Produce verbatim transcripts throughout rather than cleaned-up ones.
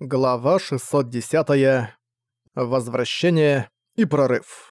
Глава шестьсот десятая. Возвращение и прорыв.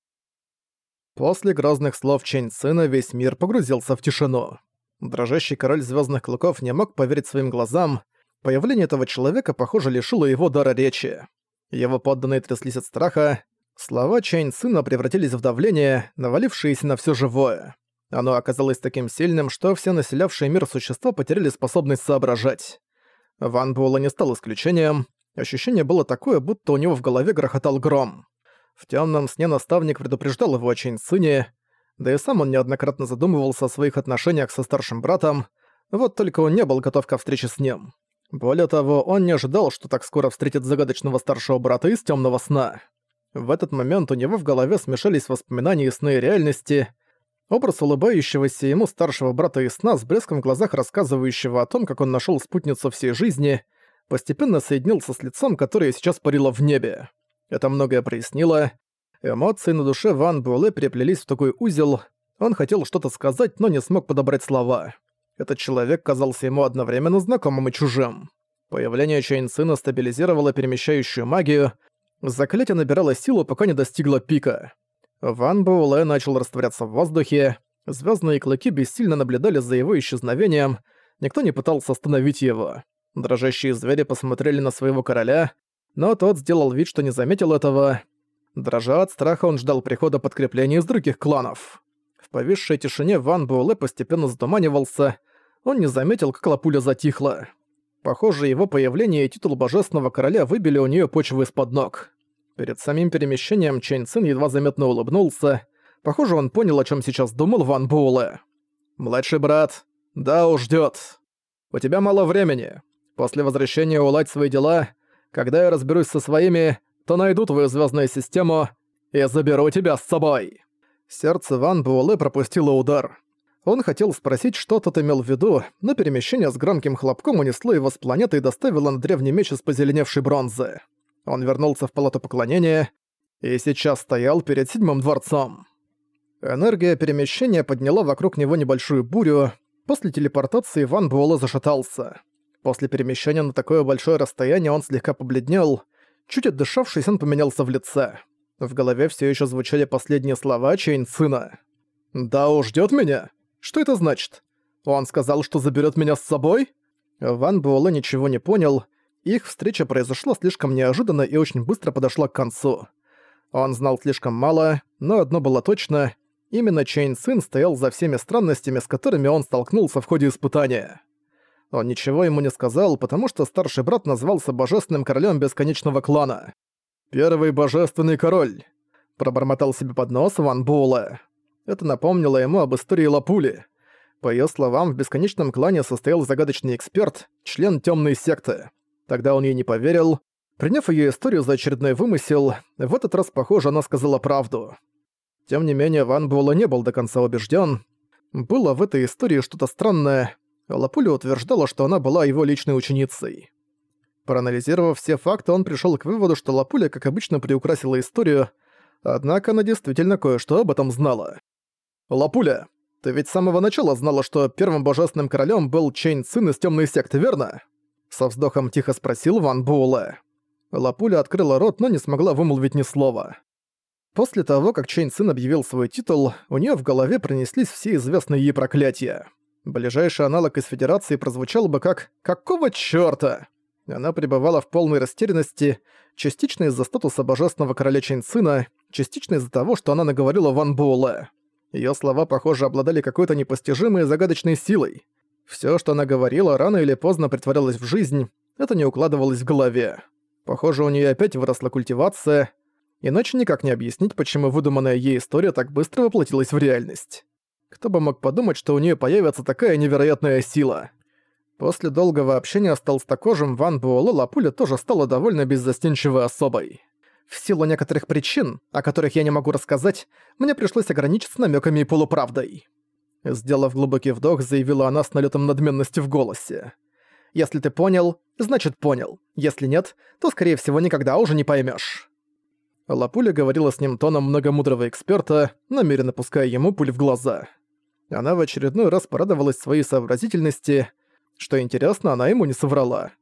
После грозных слов Чэнь Цина весь мир погрузился в тишину. Дрожащий король Звездных Клыков не мог поверить своим глазам. Появление этого человека, похоже, лишило его дара речи. Его подданные тряслись от страха. Слова Чэнь Цина превратились в давление, навалившееся на все живое. Оно оказалось таким сильным, что все населявшие мир существа потеряли способность соображать. Ван Буэлэ не стал исключением. Ощущение было такое, будто у него в голове грохотал гром. В темном сне наставник предупреждал его о Чэнь Цине, да и сам он неоднократно задумывался о своих отношениях со старшим братом, вот только он не был готов ко встрече с ним. Более того, он не ожидал, что так скоро встретит загадочного старшего брата из темного сна. В этот момент у него в голове смешались воспоминания и сны и реальности. Образ улыбающегося ему старшего брата из сна с блеском в глазах, рассказывающего о том, как он нашел спутницу всей жизни, постепенно соединился с лицом, которое сейчас парило в небе. Это многое прояснило. Эмоции на душе Ван Буэлэ переплелись в такой узел. Он хотел что-то сказать, но не смог подобрать слова. Этот человек казался ему одновременно знакомым и чужим. Появление Чэнь Цина стабилизировало перемещающую магию. Заклятие набирало силу, пока не достигло пика. Ван Буэлэ начал растворяться в воздухе. Звездные клыки бессильно наблюдали за его исчезновением. Никто не пытался остановить его. Дрожащие звери посмотрели на своего короля, но тот сделал вид, что не заметил этого. Дрожа от страха, он ждал прихода подкрепления из других кланов. В повисшей тишине Ван Буэлэ постепенно затуманивался. Он не заметил, как Лапуля затихла. Похоже, его появление и титул божественного короля выбили у нее почву из-под ног. Перед самим перемещением Чэнь Цин едва заметно улыбнулся. Похоже, он понял, о чем сейчас думал Ван Буэлэ. «Младший брат, да уж ждёт. У тебя мало времени. После возвращения уладь свои дела. Когда я разберусь со своими, то найду твою звездную систему и заберу тебя с собой». Сердце Ван Буэлэ пропустило удар. Он хотел спросить, что тот имел в виду, но перемещение с громким хлопком унесло его с планеты и доставило на древний меч из позеленевшей бронзы. Он вернулся в палату поклонения и сейчас стоял перед седьмым дворцом. Энергия перемещения подняла вокруг него небольшую бурю. После телепортации Ван Буэлэ зашатался. После перемещения на такое большое расстояние он слегка побледнел. Чуть отдышавшись, он поменялся в лице. В голове все еще звучали последние слова Чэнь Цина. «Да уж, ждёт меня? Что это значит? Он сказал, что заберет меня с собой?» Ван Буэлэ ничего не понял. Их встреча произошла слишком неожиданно и очень быстро подошла к концу. Он знал слишком мало, но одно было точно. Именно Чэнь Цин стоял за всеми странностями, с которыми он столкнулся в ходе испытания. Он ничего ему не сказал, потому что старший брат назвался божественным королем бесконечного клана. «Первый божественный король», — пробормотал себе под нос Ван Буэлэ. Это напомнило ему об истории Лапули. По её словам, в бесконечном клане состоял загадочный эксперт, член тёмной секты. Тогда он ей не поверил. Приняв её историю за очередной вымысел, в этот раз, похоже, она сказала правду. Тем не менее, Ван Буэлэ не был до конца убеждён. Было в этой истории что-то странное. Лапуля утверждала, что она была его личной ученицей. Проанализировав все факты, он пришёл к выводу, что Лапуля, как обычно, приукрасила историю, однако она действительно кое-что об этом знала. «Лапуля, ты ведь с самого начала знала, что первым божественным королем был Чэнь Цин из тёмной секты, верно?» Со вздохом тихо спросил Ван Буэлэ. Лапуля открыла рот, но не смогла вымолвить ни слова. После того, как Чэнь Цин объявил свой титул, у неё в голове пронеслись все известные ей проклятия. Ближайший аналог из Федерации прозвучал бы как «Какого чёрта?». Она пребывала в полной растерянности, частично из-за статуса божественного короля Чэнь Цина, частично из-за того, что она наговорила Ван Буэлэ. Её слова, похоже, обладали какой-то непостижимой и загадочной силой. Всё, что она говорила, рано или поздно претворялось в жизнь, это не укладывалось в голове. Похоже, у неё опять выросла культивация, иначе никак не объяснить, почему выдуманная ей история так быстро воплотилась в реальность. Кто бы мог подумать, что у неё появится такая невероятная сила. После долгого общения с толстокожим Ван Буэлэ Лапуля тоже стала довольно беззастенчивой особой. В силу некоторых причин, о которых я не могу рассказать, мне пришлось ограничиться намёками и полуправдой. Сделав глубокий вдох, заявила она с налётом надменности в голосе. «Если ты понял, значит понял. Если нет, то, скорее всего, никогда уже не поймёшь». Лапуля говорила с ним тоном многомудрого эксперта, намеренно пуская ему пуль в глаза. Она в очередной раз порадовалась своей сообразительности. Что интересно, она ему не соврала.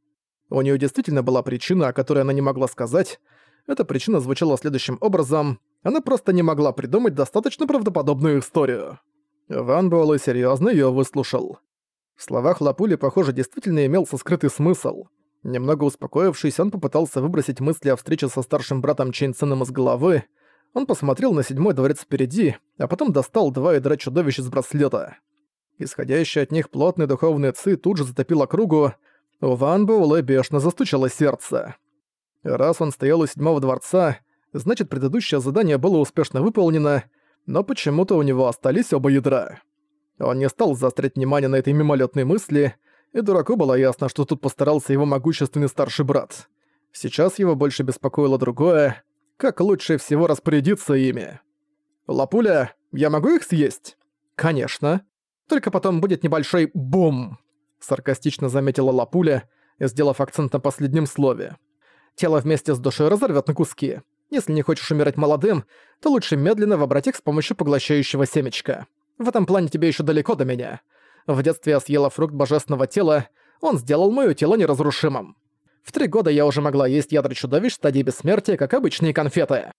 У нее действительно была причина, о которой она не могла сказать. Эта причина звучала следующим образом. Она просто не могла придумать достаточно правдоподобную историю. Ван Буэлэ серьёзно её выслушал. В словах Лапули, похоже, действительно имелся скрытый смысл. Немного успокоившись, он попытался выбросить мысли о встрече со старшим братом Чэнь Цином из головы. Он посмотрел на седьмой дворец впереди, а потом достал два ядра чудовищ из браслета. Исходящая от них плотная духовная ци тут же затопила кругу. У Ван Буэлэ бешено застучало сердце. Раз он стоял у седьмого дворца, значит, предыдущее задание было успешно выполнено, но почему-то у него остались оба ядра. Он не стал заострять внимание на этой мимолетной мысли, и дураку было ясно, что тут постарался его могущественный старший брат. Сейчас его больше беспокоило другое, как лучше всего распорядиться ими. «Лапуля, я могу их съесть?» «Конечно. Только потом будет небольшой бум!» Саркастично заметила Лапуля, сделав акцент на последнем слове. «Тело вместе с душой разорвёт на куски. Если не хочешь умирать молодым, то лучше медленно вобрать их с помощью поглощающего семечка. В этом плане тебе ещё далеко до меня. В детстве я съела фрукт божественного тела, он сделал моё тело неразрушимым. В три года я уже могла есть ядра чудовищ в стадии бессмертия, как обычные конфеты».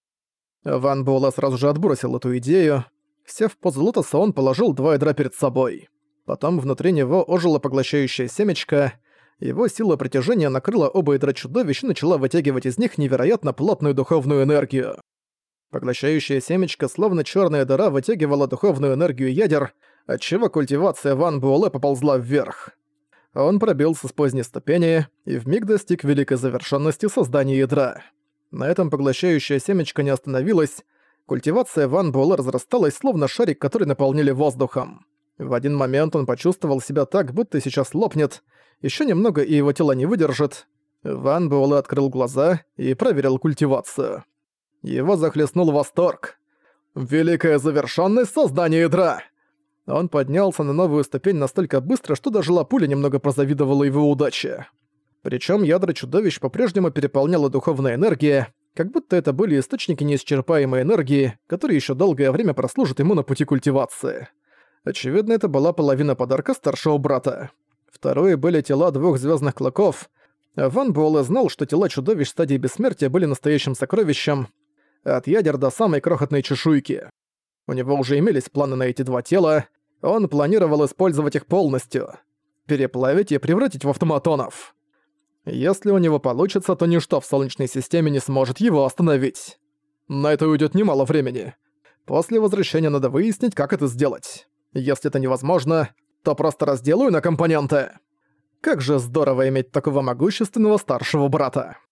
Ван Буэлэ сразу же отбросил эту идею. Сев в позу лотоса, он положил два ядра перед собой. Потом внутри него ожило поглощающее семечко. Его сила притяжения накрыла оба ядра чудовищ и начала вытягивать из них невероятно плотную духовную энергию. Поглощающее семечко, словно чёрная дыра, вытягивала духовную энергию ядер, отчего культивация Ван Буэлэ поползла вверх. Он пробился с поздней ступени и вмиг достиг великой завершенности создания ядра. На этом поглощающее семечко не остановилось. Культивация Ван Буэлэ разрасталась, словно шарик, который наполнили воздухом. В один момент он почувствовал себя так, будто сейчас лопнет. Ещё немного, и его тело не выдержит. Ван Буэлэ открыл глаза и проверил культивацию. Его захлестнул восторг. «Великая завершённость создания ядра!» Он поднялся на новую ступень настолько быстро, что даже Лапуля немного позавидовала его удаче. Причём ядра чудовищ по-прежнему переполняла духовная энергия, как будто это были источники неисчерпаемой энергии, которые ещё долгое время прослужат ему на пути культивации. Очевидно, это была половина подарка старшего брата. Второе были тела двух звёздных клыков. Ван Буэлэ знал, что тела чудовищ стадии бессмертия были настоящим сокровищем, от ядер до самой крохотной чешуйки. У него уже имелись планы на эти два тела, он планировал использовать их полностью, переплавить и превратить в автоматонов. Если у него получится, то ничто в Солнечной системе не сможет его остановить. На это уйдет немало времени. После возвращения надо выяснить, как это сделать. Если это невозможно, то просто разделаю на компоненты. Как же здорово иметь такого могущественного старшего брата.